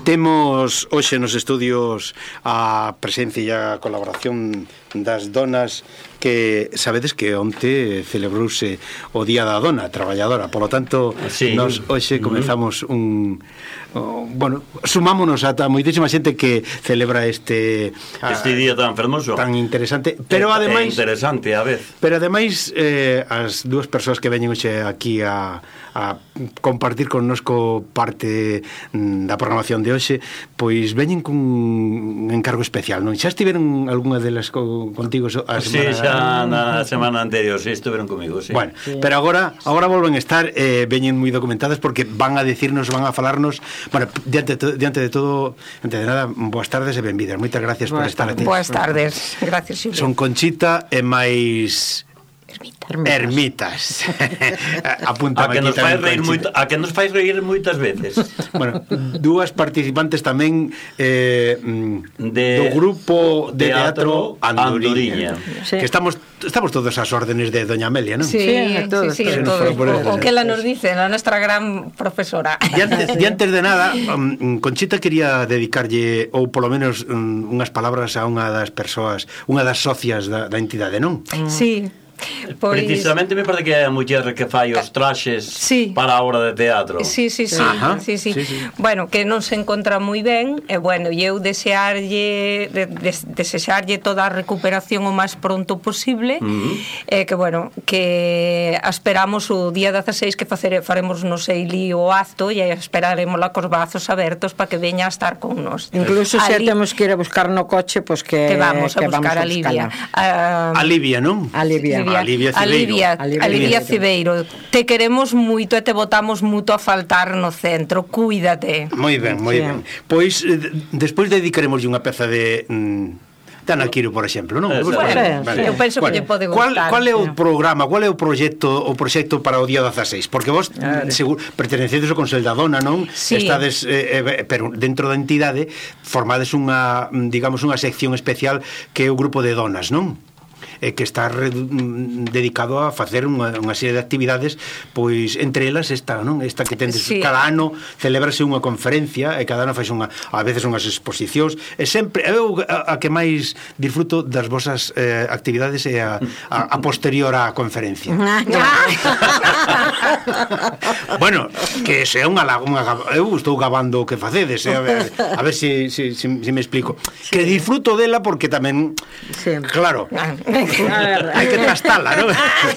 Temos hoxe nos estudios a presencia e a colaboración das donas que sabedes que onte celebrouse o Día da Dona Traballadora, polo tanto nos hoxe comezamos bueno, sumámonos a moitísima xente que celebra este día tan fermoso, tan interesante, pero ademais interesante a vez. Pero ademais as dúas persoas que veñen hoxe aquí a compartir connosco parte da programación de hoxe, semana, pois veñen cun encargo especial, non? Xa estiveron algunha delas contigo a semana? Sí, xa na semana anterior, sí, estiveron comigo, sí. Bueno, sí. Pero agora volven a estar, veñen moi documentadas porque van a decirnos, van a falarnos. Bueno, diante de todo, antes de nada, boas tardes e benvidas. Moitas gracias por estar aquí. Boas tardes, gracias, Xulio. Son Conchita e máis... Ermitas. A que nos fai reír moito, a que nos fai reír moitas veces. Bueno, dúas participantes tamén do grupo de teatro Andoriña. Sí. Que estamos todos ás órdenes de doña Amelia, non? Sí, todos. O que ela nos dice, a nuestra gran profesora. E antes de nada, Conchita quería dedicarlle ou polo menos unhas palabras a unha das persoas, unha das socias da entidade, non? Sí. Pois... Precisamente me parece que é a muller que fai os traxes para a obra de teatro. Sí. Bueno, que non se encontra moi ben e bueno, eu desexarlle toda a recuperación o máis pronto posible e que bueno, que esperamos o día 16 que faremos no Seilí o acto e esperaremos lá cos brazos abertos para que veña a estar con nos. Incluso se temos que ir a buscar no coche, pois que vamos a buscar a Livia. A Livia, non? A Livia Cibeiro. Te queremos moito e te botamos moito a faltar no centro. Cuídate. Moi ben. Pois despois dedicaremos unha peza de Tanaquiro, por exemplo, non? Vale. Eu penso que lle pode gustar. Qual é o programa, qual é o proxecto para o día 16? Porque vos pertenecedes ao Consello da Dona, non? Sí. Estades, pero dentro da entidade formades unha sección especial que é o grupo de donas, non? Que está dedicado a facer unha serie de actividades, pois entre elas esta que tendes cada ano, celebrase unha conferencia e cada ano faz a veces unhas exposicións e sempre eu a que máis disfruto das vosas actividades é a posterior á conferencia. Bueno, que sea eu estou gabando o que facedes, a ver se me explico. Que disfruto dela porque tamén claro, hai que trastala, non?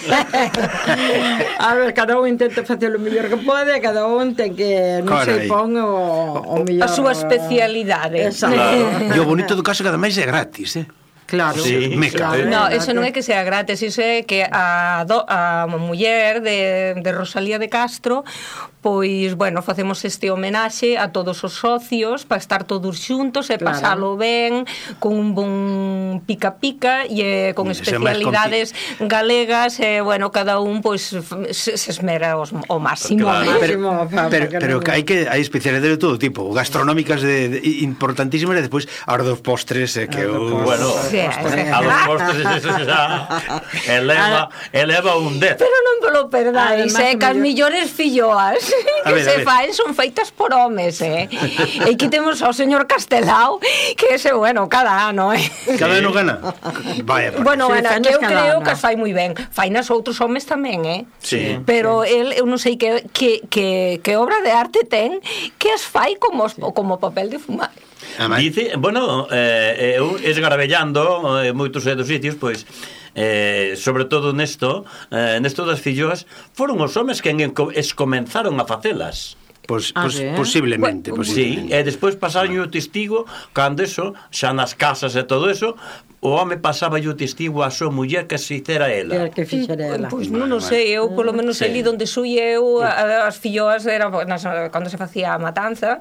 A ver, cada un intenta facer o mellor que pode, cada un ten que non se pon o mellor, a súa especialidade. E o bonito do caso cada máis é gratis, Claro. Sí, no, eso non é que sea gratis, iso é que a muller de Rosalía de Castro, pois, bueno, facemos este homenaxe a todos os socios para estar todos xuntos e pasalo ben con un bon pica-pica e con especialidades galegas e, bueno, cada un, pois, se esmera o máximo. Pero hai especialidades de todo tipo, gastronómicas importantísimas e despois a hora dos postres que bueno, a los postres eso xa eleva un 10. Pero non me lo perdáis, que as millores filloas que se faen son feitas por homes, e aquí temos ao señor Castelao, que ese, bueno, cada ano, cada ano gana. Bueno, que eu creo que as fai moi ben. Fainas outros homes tamén, Sí. Pero eu non sei que obra de arte ten que as fai como papel de fumar. Dice, bueno, eu esgarabellando moitos dos sitios, pois sobre todo nesto das filloas foron os homes que comenzaron a facelas. Posiblemente. Sí, e despois pasaron o testigo cando eso, xa nas casas e todo eso, o home pasaba o testigo a súa muller que se fixera ela. Pois non sei, eu polo menos ali onde sui eu, as filloas era cando se facía a matanza.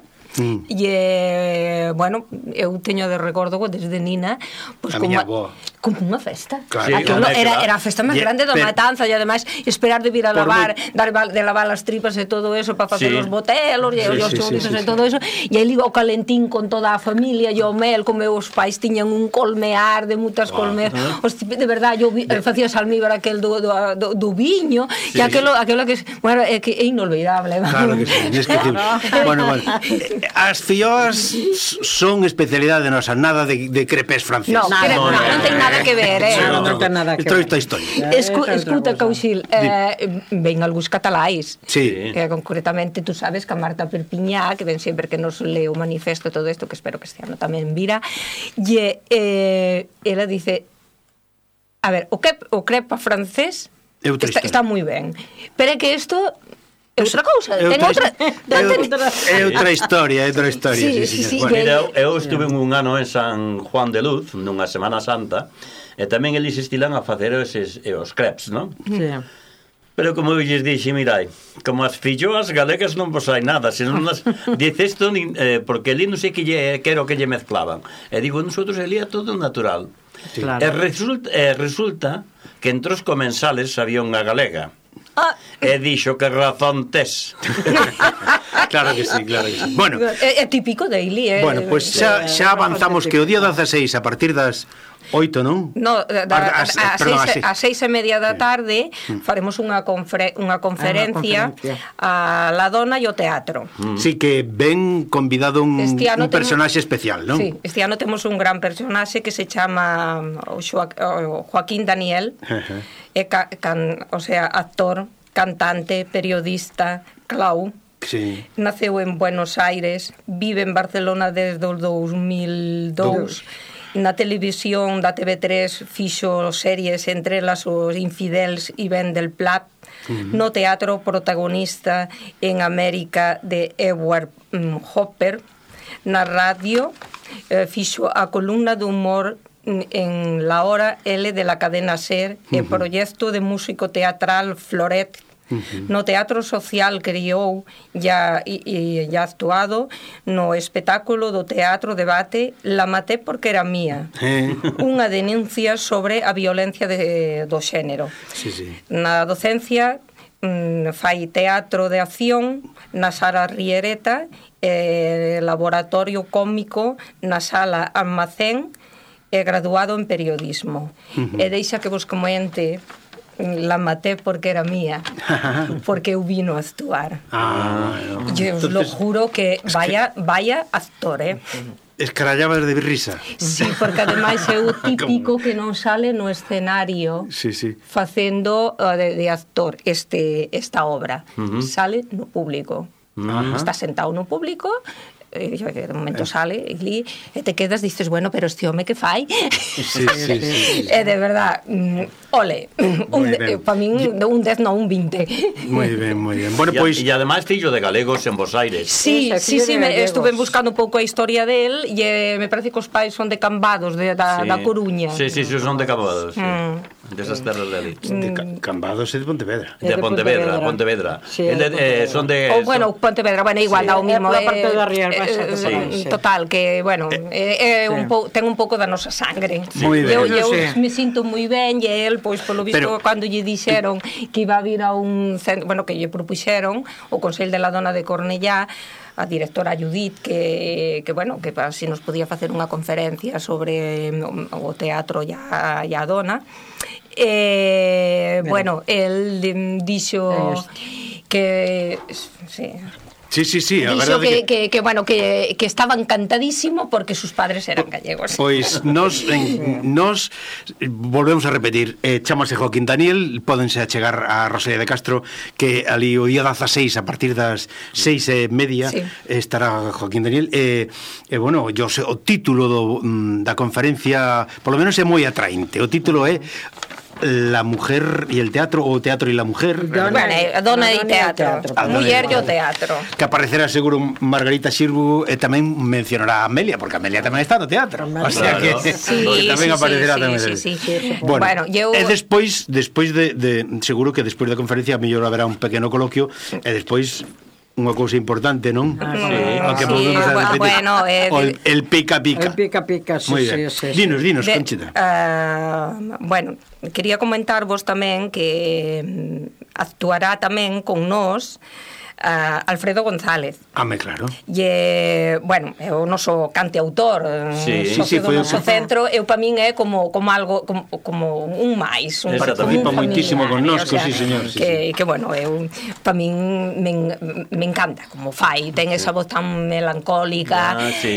E, bueno, eu teño de recordo desde nina, pois como unha festa. Era a festa máis grande da matanza e ademais esperar de vir a lavar, de lavar as tripas e todo eso para facer os botelos e os chorizos e todo eso, e aí o calentín con toda a familia e o mel, como meus pais tiñan un colmear de moitas colmeas, de verdade eu facía salmíbar aquel do viño e aquilo que, bueno, é inolvidable. Claro que sí, inesquecible. Bueno, As filloas son especialidade nosa, nada de crepés francés. Non ten nada que ver, Non ten nada que ver. Esta historia. Escuta, Couchil, ven algúns cataláis. Sí. Concretamente, tú sabes que a Marta Perpiñá, que ven sempre que nos lee o manifesto todo isto, que espero que este ano tamén vira, e ela dice, a ver, o crepa francés está moi ben, pero é que isto é outra cousa, é outra historia, sí. Mira, eu estuve un ano en San Juan de Luz, nunha Semana Santa, e tamén eles estilan a facer os crepes, non? Sí. Pero como eu lles dixe, mirai, como as filloas galegas non vos hai nada, senón nas dice isto, porque ali non sei que era o que lle mezclaban. E digo, nosotros ali é todo natural. Sí. Claro. E resulta que entre os comensales había unha galega. E dixo que razón tes. Claro que sí. Bueno, é típico de Ili, bueno, pues xa avanzamos que o día 16 a partir das 8, non? No, a 6:30 da tarde faremos unha conferencia a la dona e o teatro. Sí, que ven convidado un personaxe especial, non? Sí, este ano temos un gran personaxe que se chama Joaquín Daniel, o sea, actor, cantante, periodista, clau. Sí. Naceu en Buenos Aires, vive en Barcelona desde o 2002. Na televisión da TV3 fixo series, entre elas os Infidels e Ben del Plat. No teatro, protagonista en América de Edward Hopper. Na radio fixo a columna de humor en La Hora L de la cadena SER, e proxecto de músico teatral Floret. No teatro social criou ya actuado no espectáculo do teatro debate La maté porque era mía, unha denuncia sobre a violencia do xénero. Na docencia fai teatro de acción na Sala Riereta, laboratorio cómico na Sala Almacén, e graduado en periodismo. E deixa que vos comente, la maté porque era mía, porque eu vino a actuar. Yo os lo juro que vaya actor, Escarallabas de risa. Sí, porque ademais é o típico que non sale no escenario facendo de actor esta obra. Sale no público. Está sentado no público, de momento sale e te quedas, dices, bueno, pero este home que fai? É de verdad, ole, para min un 10, non un 20. Moi ben. Bueno, pois e ademais fillo de galegos en Bos Aires. Sí, estuve buscando un pouco a historia del e me parece que os pais son de Cambados, da Coruña. Sí, son de Cambados, desas terras de ali. Cambados é de Pontevedra. De Pontevedra. Son de... Bueno, Pontevedra, igual, dá o mismo. A parte da Rialba. Total, que, bueno, ten un pouco da nosa sangre. Eu me sinto moi ben e el, pois, polo visto, cando lle dixeron que iba a vir a un centro, bueno, que lle propuxeron o Consello de la Dona de Cornellá, a directora Judith, que bueno, que si nos podía facer unha conferencia sobre o teatro e a dona. Bueno, el dixo que... Sí, a verdade que bueno, que estaba encantadísimo porque sus padres eran gallegos. Pois nos volvemos a repetir, chámase Joaquín Daniel, pódense achegar a Rosalía de Castro, que ali o día 16 a partir das 6:30 estará Joaquín Daniel, bueno, o título da conferencia polo menos é moi atraente. O título é La mujer y el teatro, o teatro y la mujer. Dona e teatro. Muller e o teatro. Que aparecerá seguro Margarita Xirgu e tamén mencionará a Amelia, porque Amelia tamén está no teatro. O sea que tamén aparecerá tamén. Bueno, e despois de seguro que despois da conferencia a mellor haberá un pequeno coloquio e despois unha cousa importante, non? Sí, bueno, el pica-pica. El pica-pica, sí. Dinos, Conchita. Bueno, quería comentarvos tamén que actuará tamén con nós Alfredo González. Claro. E, bueno, é o noso cantautor, socio do noso centro, eu pa min é como algo, como un máis, un participa moitísimo connosco, sí, señor. Que bueno, eu pa min me encanta como fai, ten esa voz tan melancólica,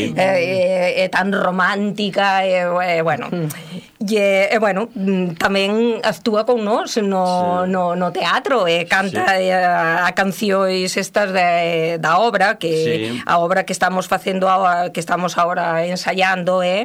e tan romántica, e bueno, e bueno, tamén actúa con nós no teatro, e canta a cancións estas da obra, que a obra que estamos facendo, que estamos agora ensaiando é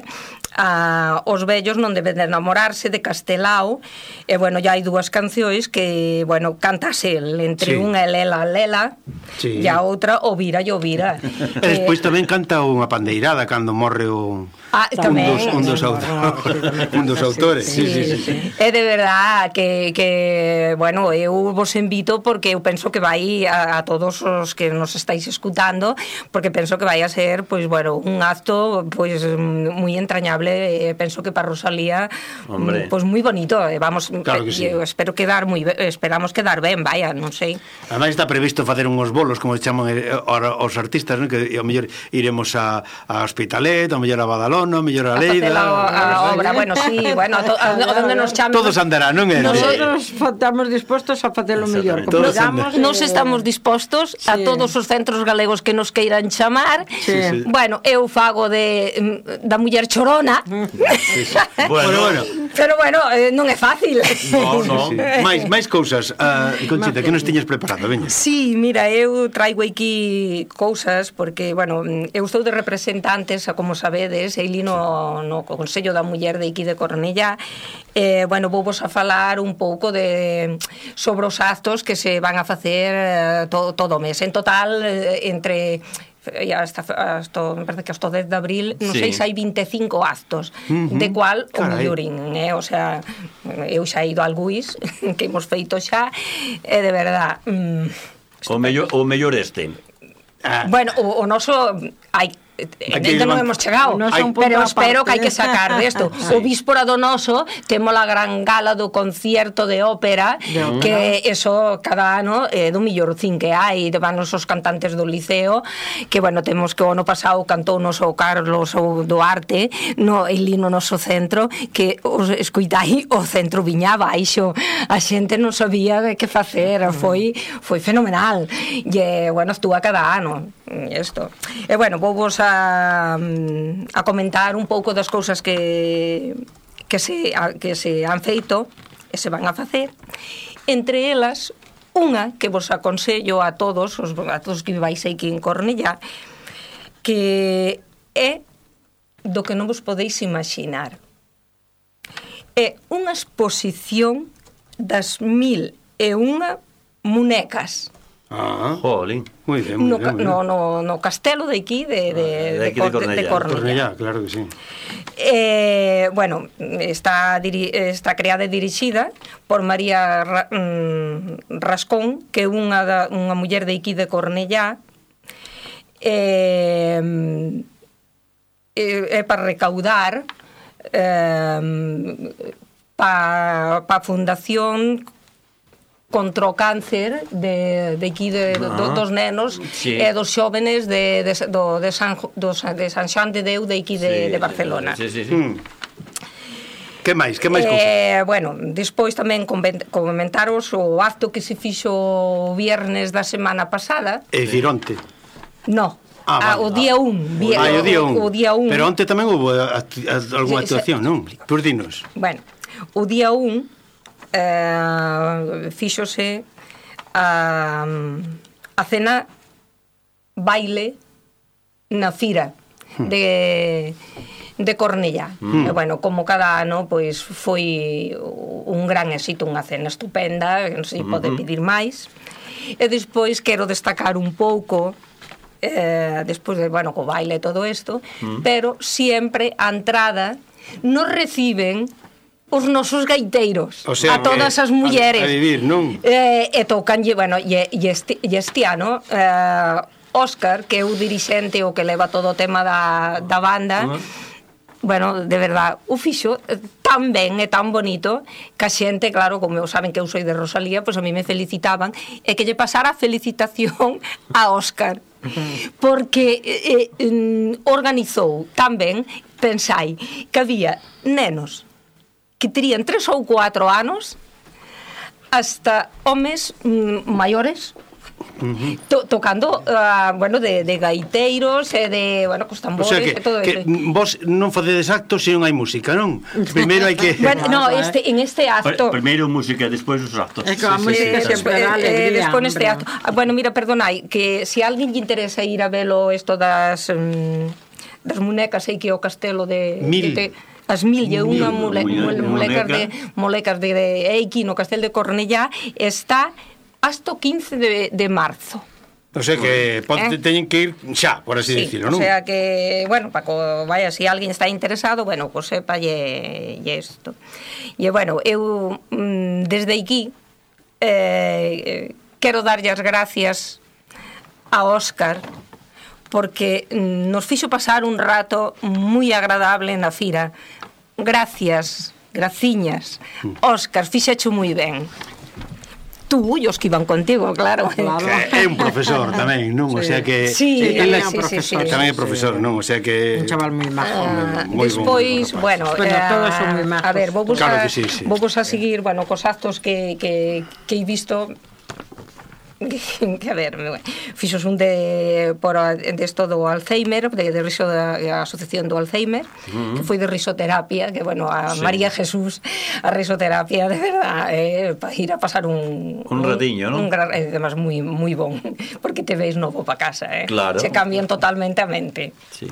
Os vellos non deben de enamorarse, de Castelao, e bueno, ya hai dúas cancións que, bueno, cantas el, entre unha é Lela, e a outra O Vira e O Vira. E despois tamén canta unha pandeirada cando morre un dos autores. É de verdad que bueno, eu vos invito porque eu penso que vai a todos os que nos estáis escutando, porque penso que vai a ser, pois bueno, un acto pois moi entrañable. Penso que para Rosalía pois moi bonito, vamos, claro que sí. Esperamos quedar ben, vaya, non sei. Ademais está previsto facer uns bolos, como se chaman os artistas, ¿no? Que ao mellor iremos a Hospitalet, ao mellor a Badalona, ao mellor a Leida, a obra, bueno, sí, bueno, onde nos chamen. Todos andarán, non é? Nosotros estamos dispostos a facelo mellor. Nos estamos dispostos a todos os centros galegos que nos queiran chamar. Bueno, eu fago da muller chorona. Bueno. Pero bueno, non é fácil. No. máis cousas. Conchita, que nos tiñas preparado, veña. Sí, mira, eu traigo aquí cousas porque, bueno, eu estou de representantes, como sabedes, aí no Consello da Muller de aquí de Cornellá. Bueno, vou vos a falar un pouco sobre os actos que se van a facer todo o mes. En total, entre me parece que hasta o 10 de abril, non sei se hai 25 actos, de cual o mellorín, o sea, eu xa he ido a algúis que hemos feito xa, e de verdad o mellor este. Bueno, o noso ainda non hemos chegado, pero espero que hai que sacar desto. O víspora do noso temos a gran gala do concierto de ópera, que eso cada ano é do millorcín que hai, van os cantantes do Liceo, que bueno, temos que o ano pasado cantou o Carlos Duarte no noso centro, que os escoitai, o centro viña abaixo, a xente non sabía que facer, foi fenomenal, e bueno, actúa cada ano isto. E bueno, vou vos a comentar un pouco das cousas que se han feito e se van a facer. Entre elas, unha que vos aconsello a todos que vivais aquí en Cornellá, que é do que non vos podéis imaginar. É unha exposición das 1001 munecas. Jolín. Moi ben. No castelo de aquí de Cornellá. Claro que sí. Bueno, está creada e dirixida por María Rascón, que é unha muller de aquí de Cornellá, é para recaudar para a Fundación contra o cáncer de aquí dos nenos e dos xóvenes de San Xoán de Deu de aquí de Barcelona. Que máis cousas? Bueno, despois tamén comentaros o acto que se fixo o viernes da semana pasada. E Fironte? No, o día 1. O día 1. Pero onte tamén houve algunha actuación, non? Por dinos. Bueno, o día 1 fíxose a cena baile na Fira de Cornellá. E bueno, como cada ano, pois foi un gran éxito, unha cena estupenda, non se pode pedir máis. E despois quero destacar un pouco despois de, bueno, co baile e todo isto, pero sempre a entrada nos reciben os nosos gaiteiros, o sea, a todas as mulleres. A vivir, non? E tocanlle, bueno, e este ano Óscar, que é o dirixente o que leva todo o tema da banda, bueno, de verdad, o fixo tan ben e tan bonito que a xente, claro, como saben que eu soy de Rosalía, pois a mí me felicitaban e que lle pasara a felicitación a Óscar porque organizou tan ben, pensai que había nenos que terían 3 ou 4 anos hasta homes maiores tocando, bueno, de gaiteiros e de, bueno, cos tambores, o sea que, e todo que eso. Vos non facedes actos se non hai música, non? Primeiro hai que... Bueno, no, en este acto... Primeiro música, despois os actos. É que a música sempre dá alegría. Despois neste acto. Bueno, mira, perdonai, que se alguén lle interesa ir a velo isto das munecas, sei que o castelo de... As Mil e unha molecas de Eiki no castelo de Cornellá está hasta o 15 de marzo. O sea que teñen que ir xa, por así decirlo, non? O sea que, bueno, vaya, se alguén está interesado, bueno, pues sepa isto. E, bueno, eu desde aquí quero darlle as gracias a Óscar porque nos fixo pasar un rato moi agradable na fira. Gracias, graciñas. Óscar, fixecho moi ben. Tú e os que iban contigo, claro. É un profesor tamén, non? O sea que... Sí, tamén é profesor, non? O sea que... Un chaval moi majo. Despois, bueno, todos son moi majos. a ver, vou vos a seguir, bueno, cos actos que he visto... que a ver, fixos un de esto do Alzheimer, de riso da asociación do Alzheimer, que foi de risoterapia, que bueno, a María Jesús, a risoterapia de verdad, para ir a pasar un ratiño, non? Además moi moi bon, porque te veis novo para casa, Claro. Se cambian totalmente a mente. Sí.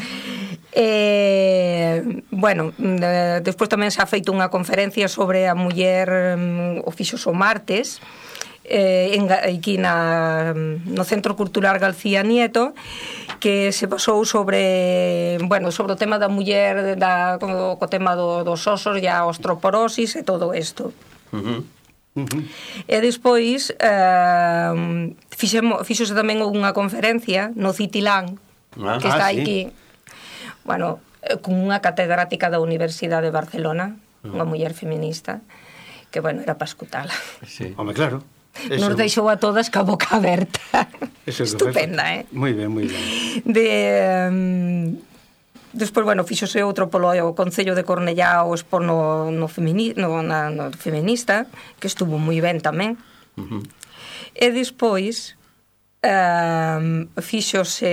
Bueno, despois tamén se ha feito unha conferencia sobre a muller o fixos o martes, aquí no Centro Cultural García Nieto, que se basou sobre, bueno, sobre o tema da muller, co tema dos osos e a osteoporosis e todo isto. E despois fixose tamén unha conferencia no Citilán, que está aquí, bueno, con unha catedrática da Universidade de Barcelona, unha muller feminista, que, bueno, era para escutala. Sí. Home, claro. Nos deixou a todas ca boca aberta. Estupenda, Moi ben, moi ben. Despois, bueno, fixose outro polo Concello de Cornellá o expo no feminista, que estuvo moi ben tamén. E despois fixose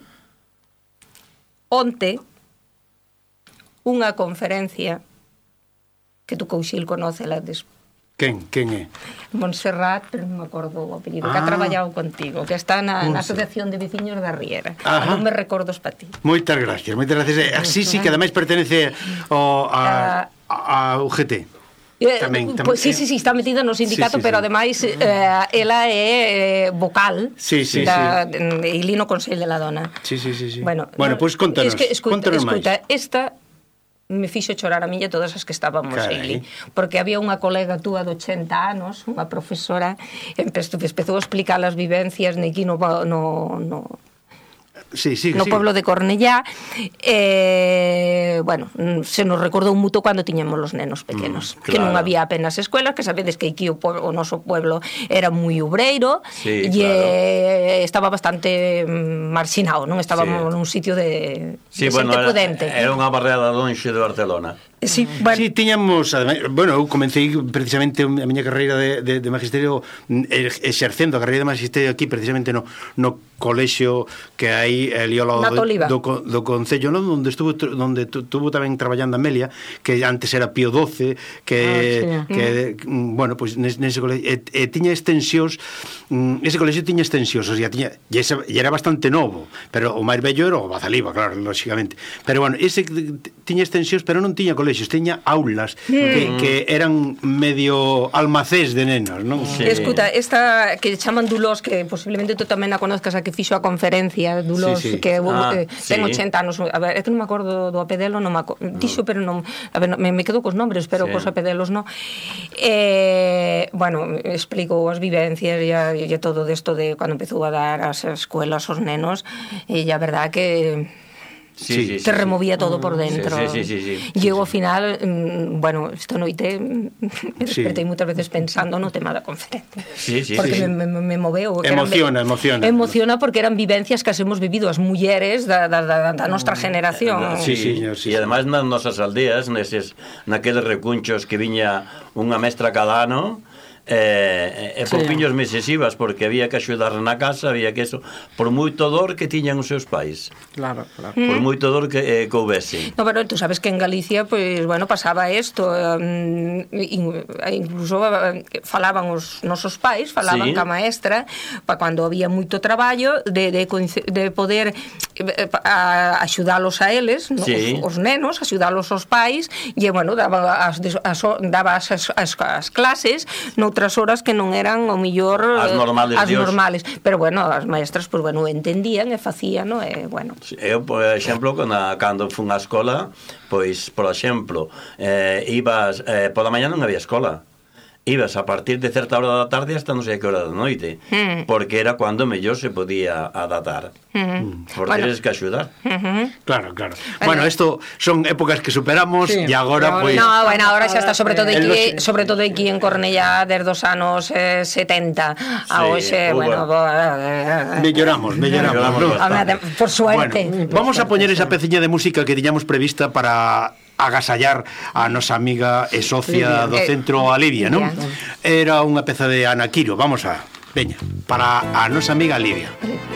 onte unha conferencia que tú, Couchil, conócela despois. Quen é? Montserrat, pero non me acordo o apelido, que ha traballado contigo, que está na Asociación de Veciños da Riera. Non me recordos para ti. Moitas gracias. Así sí que ademais pertenece a UGT. Pues sí, está metida no sindicato, pero ademais ela é vocal e li no Consello de la Dona. Sí. Bueno, pois contanos máis. Esta me fixo chorar a miña todas as que estábamos aí, porque había unha colega túa de 80 anos, unha profesora, empezou a explicar as vivencias aquí no pueblo de Cornellá. Bueno, se nos recordou mucho cando tiñamos los nenos pequenos, que non había apenas escuelas, que sabedes que aquí o noso pueblo era moi obreiro e estaba bastante marxinado, non estábamos nun sitio de xente prudente. Era unha barriada lonxe de Barcelona. Sí, tiñamos, bueno, eu comecei precisamente a miña carreira de magisterio exercendo a carreira de magisterio aquí precisamente no colexio que hai ali ao lado do Concello, non? Onde estuvo tamén traballando Amelia, que antes era Pío XII, que bueno, pois nese colexio tiña extensións, ese colexio tiña extensións, o sea, e era bastante novo, pero o máis bello era o Bazaliba, claro, lógicamente, pero bueno, ese tiña extensións, pero non tiña colexios, tiña aulas que eran medio almacés de nenos, non? Escuta, esta que chaman Dulós, que posiblemente tú tamén a conozcas, a que fixo a conferencia, Dulós, que ten 80 anos, a ver, é que non me acordo do apedelo, non me acordo, dixo, pero non, a ver, me quedo cos nombres, pero cos apedelos non. Bueno, explico as vivencias e todo desto de cando empezou a dar as escuelas aos nenos, e a verdad que Sí. Te removía todo por dentro. Sí. E eu ao final, bueno, esta noite despertei moitas veces pensando no tema da conferencia. Sí. Porque me moveu. Emociona porque eran vivencias que as hemos vivido as mulleres da nosa generación. Sí, señor. E ademais nas nosas aldeas, naqueles recunchos que viña unha mestra cada ano, por piños meses ibas, porque había que axudar na casa, había que eso, por moito dor que tiñan os seus pais. Claro. Por moito dor que houvese. No, pero tú sabes que en Galicia, pues, bueno, pasaba isto, incluso falaban os nosos pais, falaban ca maestra, para cando había moito traballo, de poder axudalos a eles, os nenos, axudalos aos pais, e, bueno, daba as clases noutras horas que non eran o mellor as normales, pero bueno, as maestras pues bueno, entendían e facían, no? E bueno. Eu, por exemplo, cando fun á escola, pois, por exemplo, ibas pola mañá non había escola. Ibas a partir de certa hora da tarde hasta non sei que hora da noite, porque era cando mellor se podía adaptar. Por teres que axudar. Claro. Bueno, esto son épocas que superamos e agora, pois... No, bueno, agora xa está sobre todo aquí en Cornellá desde os anos 70 a hoxe, bueno... Melloramos. Por suerte. Bueno, vamos a poñer esa peciña de música que tiñamos prevista para agasallar a nosa amiga e socia do centro, a Lidia, non? Era unha peza de Ana Quiro. Vamos a... Veña, para a nosa amiga Lidia.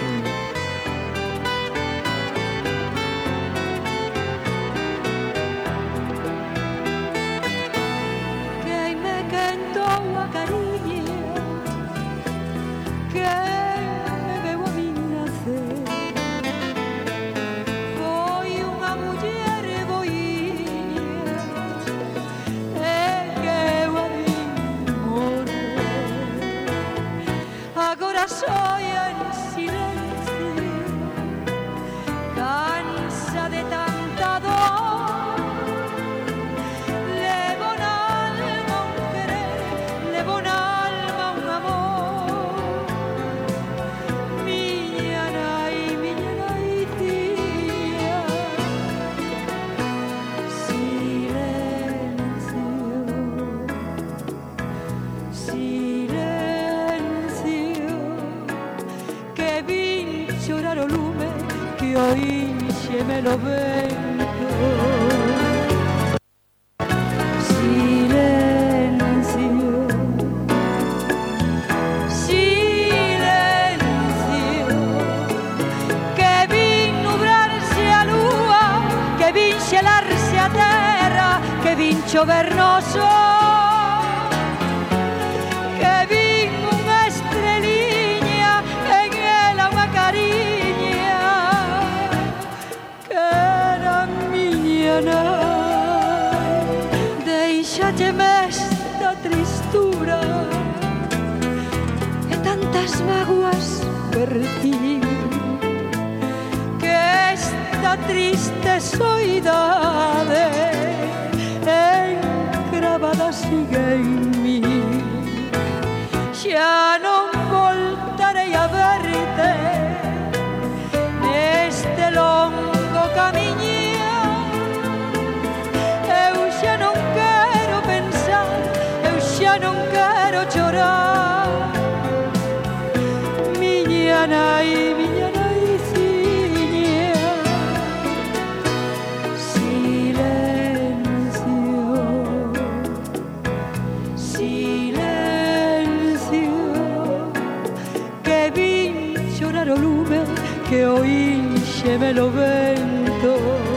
Soy en silencio, cansa de tanta dor. Levo un alma un querer, levo un alma un amor. Miña nai tía. Llorar o lume que hoy me lo vento. Silencio, que vin nubrarse a lúa, que vin xelarse a terra, que vin chovernoso, que vin unha estreliña en ela unha cariña, que era miña nai. Deixálleme esta tristura e tantas mágoas vertín, que esta triste soidade encravada sigue en mí. Xa non voltarei a verte neste longo camiño. Eu xa non quero pensar, eu xa non quero chorar. Miña naiciña. O lume que oíxeme lo vento.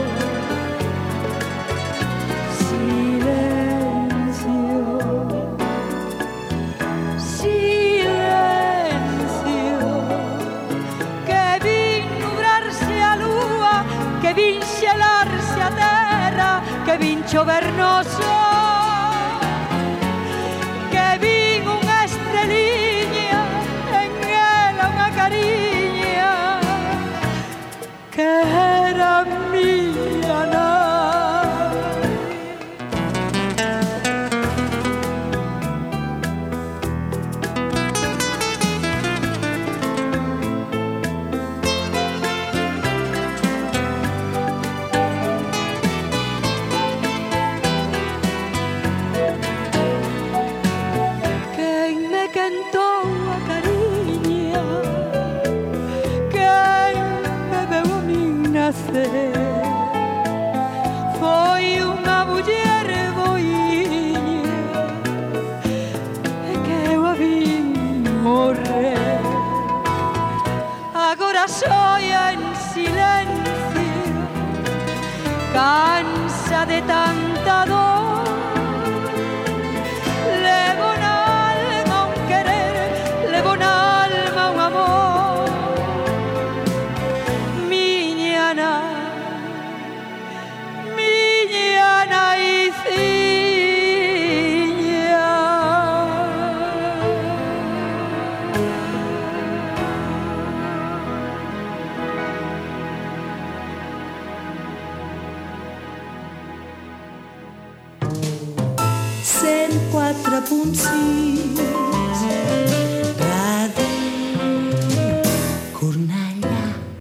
Silencio, que vin nubrarse a lúa, que vin xelarse a terra, que vin chovernoso, que vin unha estreliña en ela unha cariña, que era miña nai. inventou a cariña quen me veu a min nacer foi unha muller boiña que eu a vin morrer. Agora soia en silencio, cansa de tanta dor, levo na alma un querer, levo na alma un amor. Miña naiciña. Ser 4.5